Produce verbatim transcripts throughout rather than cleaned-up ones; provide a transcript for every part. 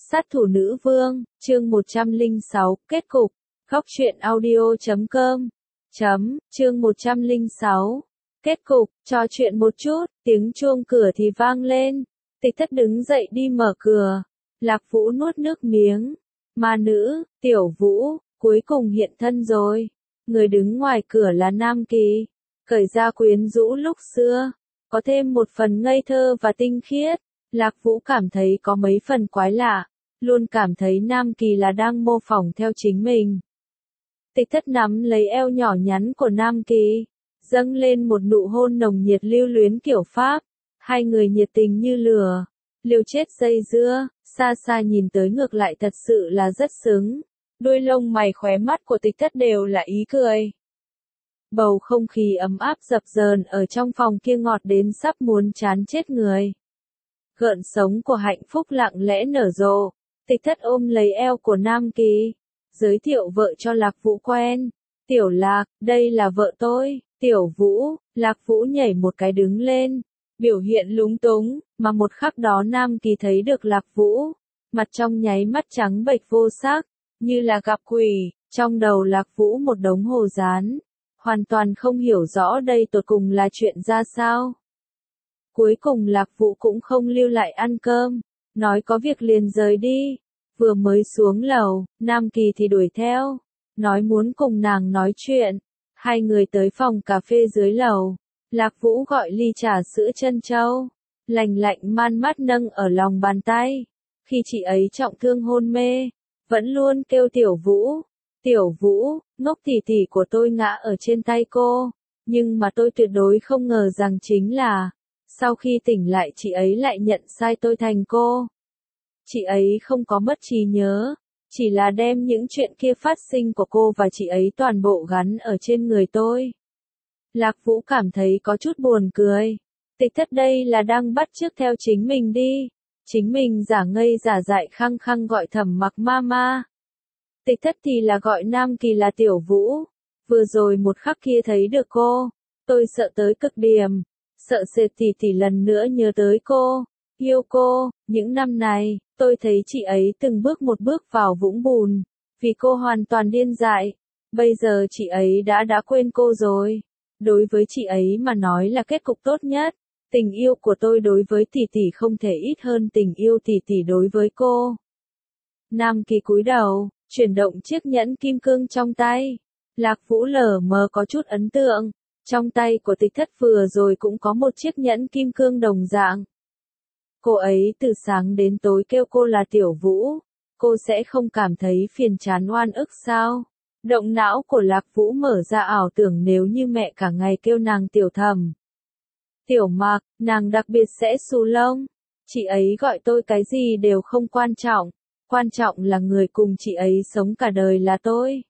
Sát thủ nữ vương, chương một trăm lẻ sáu, kết cục. Góc truyện audio chấm com. Chấm, chương một trăm lẻ sáu. Kết cục, trò chuyện một chút, tiếng chuông cửa thì vang lên. Tịch Thất đứng dậy đi mở cửa. Lạc Vũ nuốt nước miếng. Ma nữ, Tiểu Vũ, cuối cùng hiện thân rồi. Người đứng ngoài cửa là Nam Kỳ. Cởi ra quyến rũ lúc xưa. Có thêm một phần ngây thơ và tinh khiết. Lạc Vũ cảm thấy có mấy phần quái lạ. Luôn cảm thấy Nam Kỳ là đang mô phỏng theo chính mình. Tịch Thất nắm lấy eo nhỏ nhắn của Nam Kỳ. Dâng lên một nụ hôn nồng nhiệt lưu luyến kiểu Pháp. Hai người nhiệt tình như lửa. Liều chết dây dưa, xa xa nhìn tới ngược lại thật sự là rất xứng. Đuôi lông mày khóe mắt của Tịch Thất đều là ý cười. Bầu không khí ấm áp dập dờn ở trong phòng kia ngọt đến sắp muốn chán chết người. Gợn sống của hạnh phúc lặng lẽ nở rộ. Tịch Thất ôm lấy eo của Nam Kỳ. Giới thiệu vợ cho Lạc Vũ quen. Tiểu Lạc, đây là vợ tôi. Tiểu Vũ, Lạc Vũ nhảy một cái đứng lên. Biểu hiện lúng túng, mà một khắc đó Nam Kỳ thấy được Lạc Vũ. Mặt trong nháy mắt trắng bệch vô sắc, như là gặp quỷ. Trong đầu Lạc Vũ một đống hồ dán. Hoàn toàn không hiểu rõ đây tột cùng là chuyện ra sao. Cuối cùng Lạc Vũ cũng không lưu lại ăn cơm. Nói có việc liền rời đi. Vừa mới xuống lầu, Nam Kỳ thì đuổi theo. Nói muốn cùng nàng nói chuyện. Hai người tới phòng cà phê dưới lầu. Lạc Vũ gọi ly trà sữa trân châu. Lành lạnh man mát nâng ở lòng bàn tay. Khi chị ấy trọng thương hôn mê. Vẫn luôn kêu Tiểu Vũ. Tiểu Vũ, ngốc tỉ tỉ của tôi ngã ở trên tay cô. Nhưng mà tôi tuyệt đối không ngờ rằng chính là. Sau khi tỉnh lại chị ấy lại nhận sai tôi thành cô. Chị ấy không có mất trí nhớ. Chỉ là đem những chuyện kia phát sinh của cô và chị ấy toàn bộ gắn ở trên người tôi. Lạc Vũ cảm thấy có chút buồn cười. Tịch Thất đây là đang bắt chước theo chính mình đi. Chính mình giả ngây giả dại khăng khăng gọi Thẩm Mặc mama. Tịch Thất thì là gọi Nam Kỳ là Tiểu Vũ. Vừa rồi một khắc kia thấy được cô. Tôi sợ tới cực điểm. Sợ sệt tỉ tỉ lần nữa nhớ tới cô. Yêu cô, những năm này, tôi thấy chị ấy từng bước một bước vào vũng bùn. Vì cô hoàn toàn điên dại. Bây giờ chị ấy đã đã quên cô rồi. Đối với chị ấy mà nói là kết cục tốt nhất. Tình yêu của tôi đối với tỷ tỷ không thể ít hơn tình yêu tỷ tỷ đối với cô. Nam Kỳ cúi đầu, chuyển động chiếc nhẫn kim cương trong tay. Lạc Vũ lờ mờ có chút ấn tượng. Trong tay của Tịch Thất vừa rồi cũng có một chiếc nhẫn kim cương đồng dạng. Cô ấy từ sáng đến tối kêu cô là Tiểu Vũ. Cô sẽ không cảm thấy phiền chán oan ức sao? Động não của Lạc Vũ mở ra ảo tưởng nếu như mẹ cả ngày kêu nàng Tiểu Thẩm. Tiểu Mặc, nàng đặc biệt sẽ xù lông. Chị ấy gọi tôi cái gì đều không quan trọng. Quan trọng là người cùng chị ấy sống cả đời là tôi.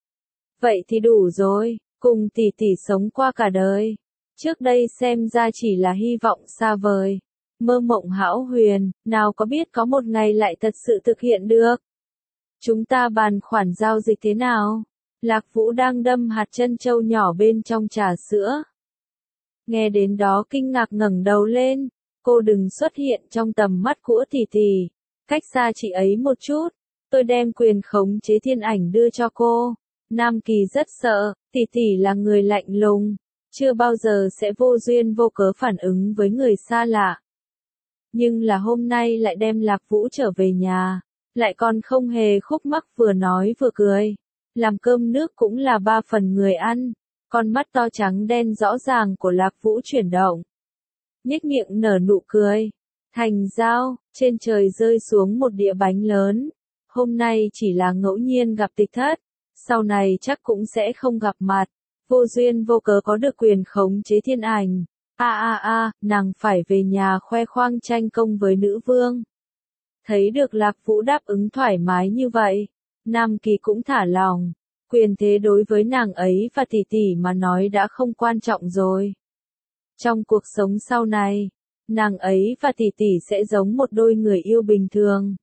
Vậy thì đủ rồi, cùng tỷ tỷ sống qua cả đời. Trước đây xem ra chỉ là hy vọng xa vời. Mơ mộng hão huyền, nào có biết có một ngày lại thật sự thực hiện được. Chúng ta bàn khoản giao dịch thế nào? Lạc Vũ đang đâm hạt trân châu nhỏ bên trong trà sữa. Nghe đến đó kinh ngạc ngẩng đầu lên. Cô đừng xuất hiện trong tầm mắt của tỷ tỷ. Cách xa chị ấy một chút. Tôi đem quyền khống chế thiên ảnh đưa cho cô. Nam Kỳ rất sợ, tỷ tỷ là người lạnh lùng. Chưa bao giờ sẽ vô duyên vô cớ phản ứng với người xa lạ. Nhưng là hôm nay lại đem Lạc Vũ trở về nhà. Lại còn không hề khúc mắc vừa nói vừa cười. Làm cơm nước cũng là ba phần người ăn. Con mắt to trắng đen rõ ràng của Lạc Vũ chuyển động. Nhếch miệng nở nụ cười. Thành giao, trên trời rơi xuống một đĩa bánh lớn. Hôm nay chỉ là ngẫu nhiên gặp Tịch Thất. Sau này chắc cũng sẽ không gặp mặt. Vô duyên vô cớ có được quyền khống chế thiên ảnh. A a a, nàng phải về nhà khoe khoang tranh công với nữ vương. Thấy được Lạc Vũ đáp ứng thoải mái như vậy. Nam Kỳ cũng thả lòng. Quyền thế đối với nàng ấy và tỷ tỷ mà nói đã không quan trọng rồi. Trong cuộc sống sau này, nàng ấy và tỷ tỷ sẽ giống một đôi người yêu bình thường.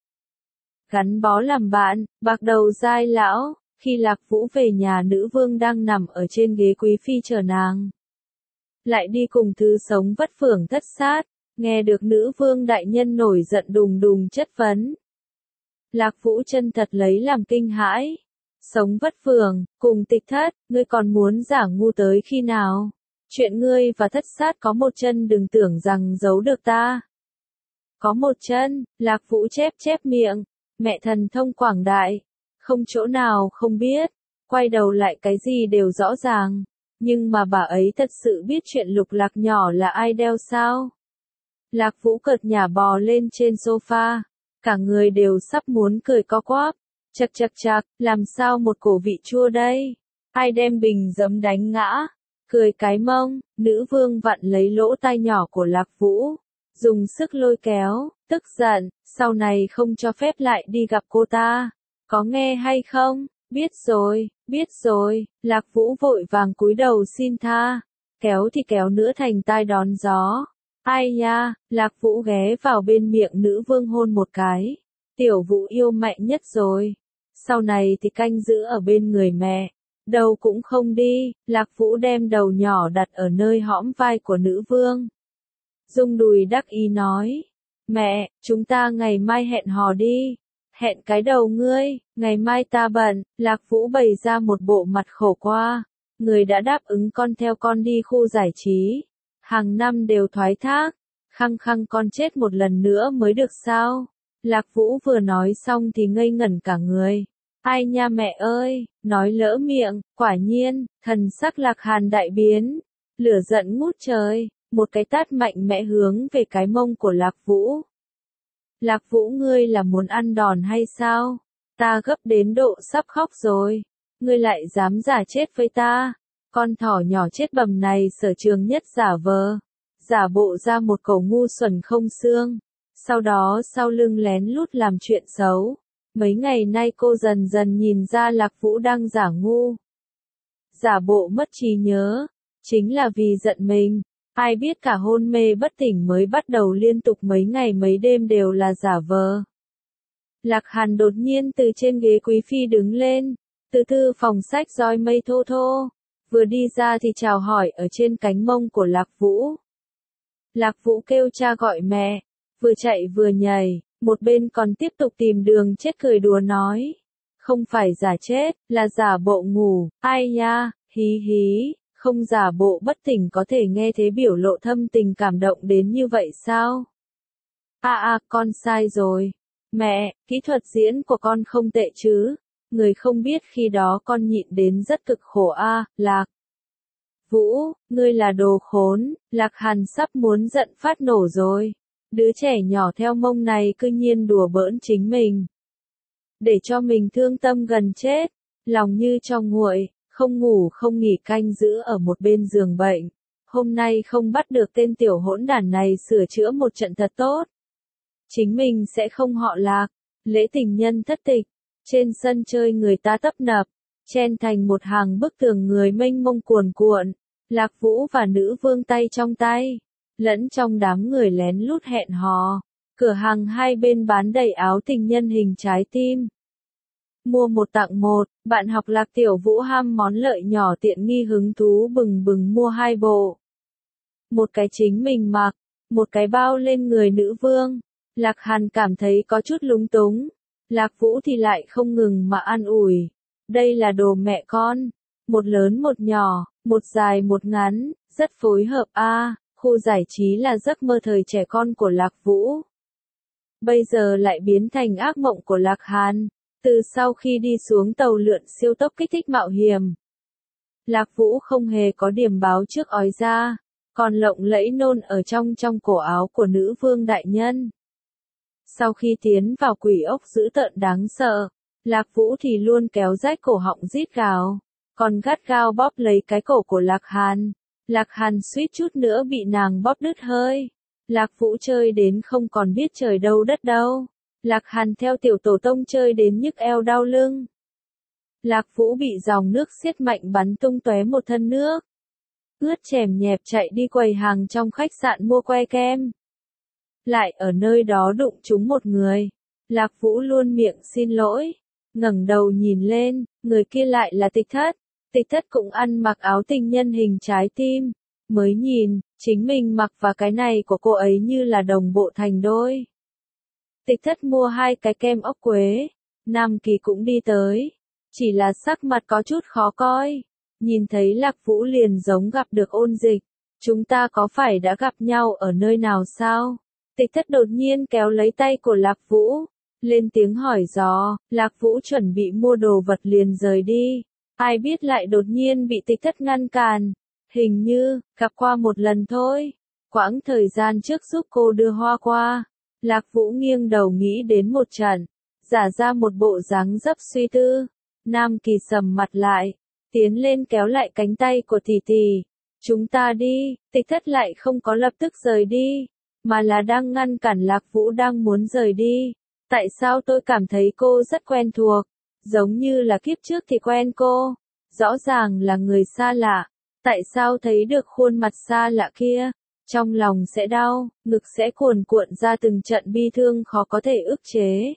Gắn bó làm bạn, bạc đầu dai lão, khi Lạc Vũ về nhà nữ vương đang nằm ở trên ghế quý phi chờ nàng. Lại đi cùng thư sống vất phưởng thất sát, nghe được nữ vương đại nhân nổi giận đùng đùng chất vấn. Lạc Vũ chân thật lấy làm kinh hãi. Sống vất vưởng, cùng Tịch Thất, ngươi còn muốn giả ngu tới khi nào? Chuyện ngươi và Thất Sát có một chân đừng tưởng rằng giấu được ta. Có một chân, Lạc Vũ chép chép miệng, mẹ thần thông quảng đại, không chỗ nào không biết, quay đầu lại cái gì đều rõ ràng, nhưng mà bà ấy thật sự biết chuyện Lục Lạc nhỏ là ai đeo sao? Lạc Vũ cợt nhả bò lên trên sofa, cả người đều sắp muốn cười co quắp, chật chật chật, làm sao một cổ vị chua đây? Ai đem bình giấm đánh ngã? Cười cái mông, nữ vương vặn lấy lỗ tai nhỏ của Lạc Vũ, dùng sức lôi kéo, tức giận, sau này không cho phép lại đi gặp cô ta. Có nghe hay không? Biết rồi, biết rồi, Lạc Vũ vội vàng cúi đầu xin tha, kéo thì kéo nữa thành tai đón gió. Ai nha, Lạc Vũ ghé vào bên miệng nữ vương hôn một cái. Tiểu Vũ yêu mạnh nhất rồi. Sau này thì canh giữ ở bên người mẹ. Đầu cũng không đi, Lạc Vũ đem đầu nhỏ đặt ở nơi hõm vai của nữ vương. Dung đùi đắc ý nói. Mẹ, chúng ta ngày mai hẹn hò đi. Hẹn cái đầu ngươi, ngày mai ta bận. Lạc Vũ bày ra một bộ mặt khổ qua. Người đã đáp ứng con theo con đi khu giải trí. Hàng năm đều thoái thác. Khăng khăng con chết một lần nữa mới được sao? Lạc Vũ vừa nói xong thì ngây ngẩn cả người. Ai nha mẹ ơi, nói lỡ miệng, quả nhiên, thần sắc Lạc Hàn đại biến. Lửa giận ngút trời, một cái tát mạnh mẽ hướng về cái mông của Lạc Vũ. Lạc Vũ ngươi là muốn ăn đòn hay sao? Ta gấp đến độ sắp khóc rồi. Ngươi lại dám giả chết với ta. Con thỏ nhỏ chết bầm này sở trường nhất giả vờ. Giả bộ ra một cẩu ngu xuẩn không xương. Sau đó sau lưng lén lút làm chuyện xấu. Mấy ngày nay cô dần dần nhìn ra Lạc Vũ đang giả ngu. Giả bộ mất trí nhớ. Chính là vì giận mình. Ai biết cả hôn mê bất tỉnh mới bắt đầu liên tục mấy ngày mấy đêm đều là giả vờ. Lạc Hàn đột nhiên từ trên ghế quý phi đứng lên. Từ thư phòng sách roi mây thô thô. Vừa đi ra thì chào hỏi ở trên cánh mông của Lạc Vũ. Lạc Vũ kêu cha gọi mẹ. Vừa chạy vừa nhảy. Một bên còn tiếp tục tìm đường chết cười đùa nói. Không phải giả chết, là giả bộ ngủ. Ai nha, hí hí. Không giả bộ bất tỉnh có thể nghe thế biểu lộ thâm tình cảm động đến như vậy sao? À à, con sai rồi. Mẹ, kỹ thuật diễn của con không tệ chứ. Người không biết khi đó con nhịn đến rất cực khổ a, à, Lạc Vũ, ngươi là đồ khốn. Lạc Hàn sắp muốn giận phát nổ rồi. Đứa trẻ nhỏ theo mông này cư nhiên đùa bỡn chính mình. Để cho mình thương tâm gần chết. Lòng như cho nguội. Không ngủ không nghỉ canh giữ ở một bên giường bệnh. Hôm nay không bắt được tên tiểu hỗn đản này sửa chữa một trận thật tốt. Chính mình sẽ không họ Lạc. Lễ tình nhân thất tịch. Trên sân chơi người ta tấp nập. Chen thành một hàng bức tường người mênh mông cuồn cuộn. Lạc Vũ và nữ vương tay trong tay. Lẫn trong đám người lén lút hẹn hò. Cửa hàng hai bên bán đầy áo tình nhân hình trái tim. Mua một tặng một, bạn học Lạc Tiểu Vũ ham món lợi nhỏ tiện nghi hứng thú bừng bừng mua hai bộ. Một cái chính mình mặc, một cái bao lên người nữ vương. Lạc Hàn cảm thấy có chút lúng túng. Lạc Vũ thì lại không ngừng mà an ủi. Đây là đồ mẹ con. Một lớn một nhỏ, một dài một ngắn, rất phối hợp a. À, khu giải trí là giấc mơ thời trẻ con của Lạc Vũ. Bây giờ lại biến thành ác mộng của Lạc Hàn. Từ sau khi đi xuống tàu lượn siêu tốc kích thích mạo hiểm, Lạc Vũ không hề có điểm báo trước ói ra, còn lộng lẫy nôn ở trong trong cổ áo của nữ vương đại nhân. Sau khi tiến vào quỷ ốc dữ tợn đáng sợ, Lạc Vũ thì luôn kéo rách cổ họng rít gào, còn gắt gao bóp lấy cái cổ của Lạc Hàn. Lạc Hàn suýt chút nữa bị nàng bóp đứt hơi. Lạc Vũ chơi đến không còn biết trời đâu đất đâu. Lạc Hàn theo tiểu tổ tông chơi đến nhức eo đau lưng. Lạc Vũ bị dòng nước xiết mạnh bắn tung tóe một thân nước. Ướt chèm nhẹp chạy đi quầy hàng trong khách sạn mua que kem. Lại ở nơi đó đụng trúng một người. Lạc Vũ luôn miệng xin lỗi. Ngẩng đầu nhìn lên, người kia lại là Tịch Thất. Tịch Thất cũng ăn mặc áo tình nhân hình trái tim. Mới nhìn, chính mình mặc và cái này của cô ấy như là đồng bộ thành đôi. Tịch thất mua hai cái kem ốc quế. Nam Kỳ cũng đi tới. Chỉ là sắc mặt có chút khó coi. Nhìn thấy Lạc Vũ liền giống gặp được ôn dịch. Chúng ta có phải đã gặp nhau ở nơi nào sao? Tịch thất đột nhiên kéo lấy tay của Lạc Vũ. Lên tiếng hỏi dò, Lạc Vũ chuẩn bị mua đồ vật liền rời đi. Ai biết lại đột nhiên bị tịch thất ngăn cản. Hình như, gặp qua một lần thôi. Quãng thời gian trước giúp cô đưa hoa qua. Lạc Vũ nghiêng đầu nghĩ đến một trận. Giả ra một bộ dáng dấp suy tư. Nam Kỳ sầm mặt lại. Tiến lên kéo lại cánh tay của tỷ tỷ. Chúng ta đi, tịch thất lại không có lập tức rời đi. Mà là đang ngăn cản Lạc Vũ đang muốn rời đi. Tại sao tôi cảm thấy cô rất quen thuộc? Giống như là kiếp trước thì quen cô. Rõ ràng là người xa lạ. Tại sao thấy được khuôn mặt xa lạ kia? Trong lòng sẽ đau, ngực sẽ cuồn cuộn ra từng trận bi thương khó có thể ức chế.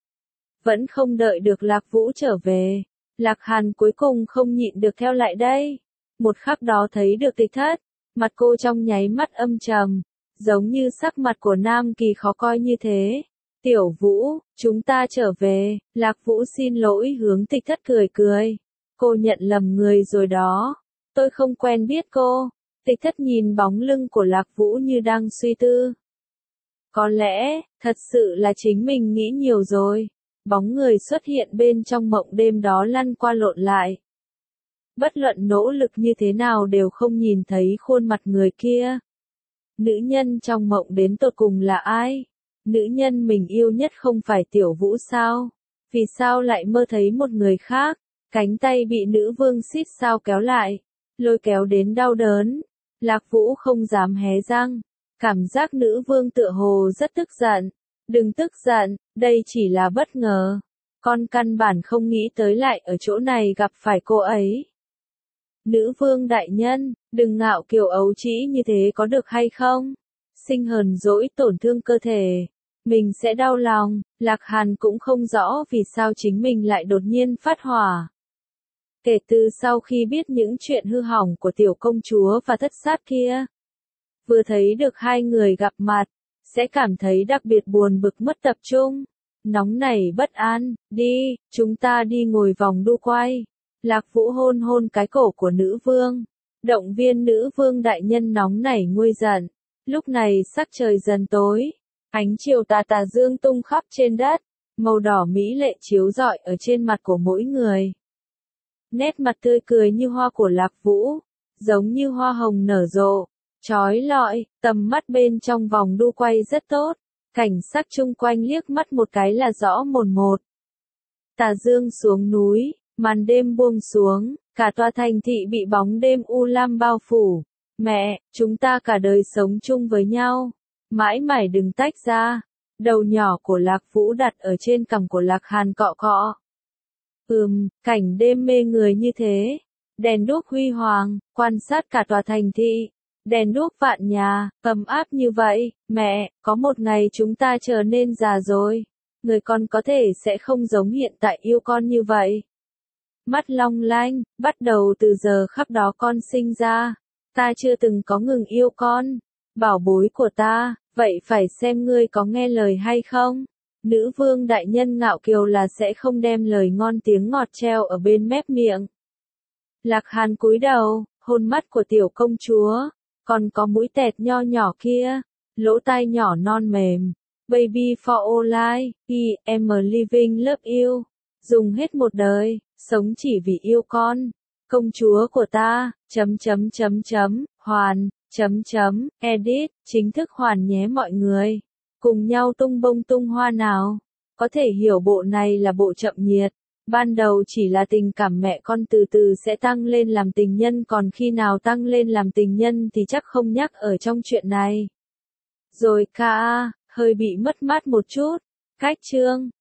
Vẫn không đợi được Lạc Vũ trở về. Lạc Hàn cuối cùng không nhịn được theo lại đây. Một khắc đó thấy được tịch thất. Mặt cô trong nháy mắt âm trầm. Giống như sắc mặt của Nam Kỳ khó coi như thế. Tiểu Vũ, chúng ta trở về. Lạc Vũ xin lỗi hướng tịch thất cười cười. Cô nhận lầm người rồi đó. Tôi không quen biết cô. Tịch thất nhìn bóng lưng của Lạc Vũ như đang suy tư. Có lẽ, thật sự là chính mình nghĩ nhiều rồi. Bóng người xuất hiện bên trong mộng đêm đó lăn qua lộn lại. Bất luận nỗ lực như thế nào đều không nhìn thấy khuôn mặt người kia. Nữ nhân trong mộng đến tột cùng là ai? Nữ nhân mình yêu nhất không phải Tiểu Vũ sao? Vì sao lại mơ thấy một người khác? Cánh tay bị nữ vương xít sao kéo lại, lôi kéo đến đau đớn. Lạc Vũ không dám hé răng. Cảm giác nữ vương tựa hồ rất tức giận. Đừng tức giận, đây chỉ là bất ngờ. Con căn bản không nghĩ tới lại ở chỗ này gặp phải cô ấy. Nữ vương đại nhân, đừng ngạo kiều ấu trĩ như thế có được hay không? Sinh hờn dỗi tổn thương cơ thể. Mình sẽ đau lòng. Lạc Hàn cũng không rõ vì sao chính mình lại đột nhiên phát hỏa. Kể từ sau khi biết những chuyện hư hỏng của tiểu công chúa và thất sát kia. Vừa thấy được hai người gặp mặt, sẽ cảm thấy đặc biệt buồn bực mất tập trung. Nóng nảy bất an, đi, chúng ta đi ngồi vòng đu quay. Lạc Vũ hôn hôn cái cổ của nữ vương. Động viên nữ vương đại nhân nóng nảy nguôi giận. Lúc này sắc trời dần tối. Ánh chiều tà tà dương tung khắp trên đất. Màu đỏ mỹ lệ chiếu rọi ở trên mặt của mỗi người. Nét mặt tươi cười như hoa của Lạc Vũ. Giống như hoa hồng nở rộ. Chói lọi, tầm mắt bên trong vòng đu quay rất tốt. Cảnh sắc chung quanh liếc mắt một cái là rõ mồn một. Tà dương xuống núi, màn đêm buông xuống, cả tòa thành thị bị bóng đêm u lam bao phủ. Mẹ, chúng ta cả đời sống chung với nhau. Mãi mãi đừng tách ra. Đầu nhỏ của Lạc Vũ đặt ở trên cằm của Lạc Hàn cọ cọ. Ừm, cảnh đêm mê người như thế. Đèn đuốc huy hoàng, quan sát cả tòa thành thị. Đèn đuốc vạn nhà, ấm áp như vậy. Mẹ, có một ngày chúng ta trở nên già rồi. Người con có thể sẽ không giống hiện tại yêu con như vậy. Mắt long lanh, bắt đầu từ giờ khắc đó con sinh ra. Ta chưa từng có ngừng yêu con. Bảo bối của ta, vậy phải xem ngươi có nghe lời hay không. Nữ vương đại nhân ngạo kiều là sẽ không đem lời ngon tiếng ngọt treo ở bên mép miệng. Lạc Hàn cúi đầu, hôn mắt của tiểu công chúa. Còn có mũi tẹt nho nhỏ kia. Lỗ tai nhỏ non mềm. Baby for all life, I am a living love you. Dùng hết một đời, sống chỉ vì yêu con. Công chúa của ta, chấm chấm chấm chấm, hoàn, chấm chấm, edit, chính thức hoàn nhé mọi người. Cùng nhau tung bông tung hoa nào. Có thể hiểu bộ này là bộ chậm nhiệt. Ban đầu chỉ là tình cảm mẹ con từ từ sẽ tăng lên làm tình nhân, còn khi nào tăng lên làm tình nhân thì chắc không nhắc ở trong chuyện này. Rồi ca, hơi bị mất mát một chút. Cách chương.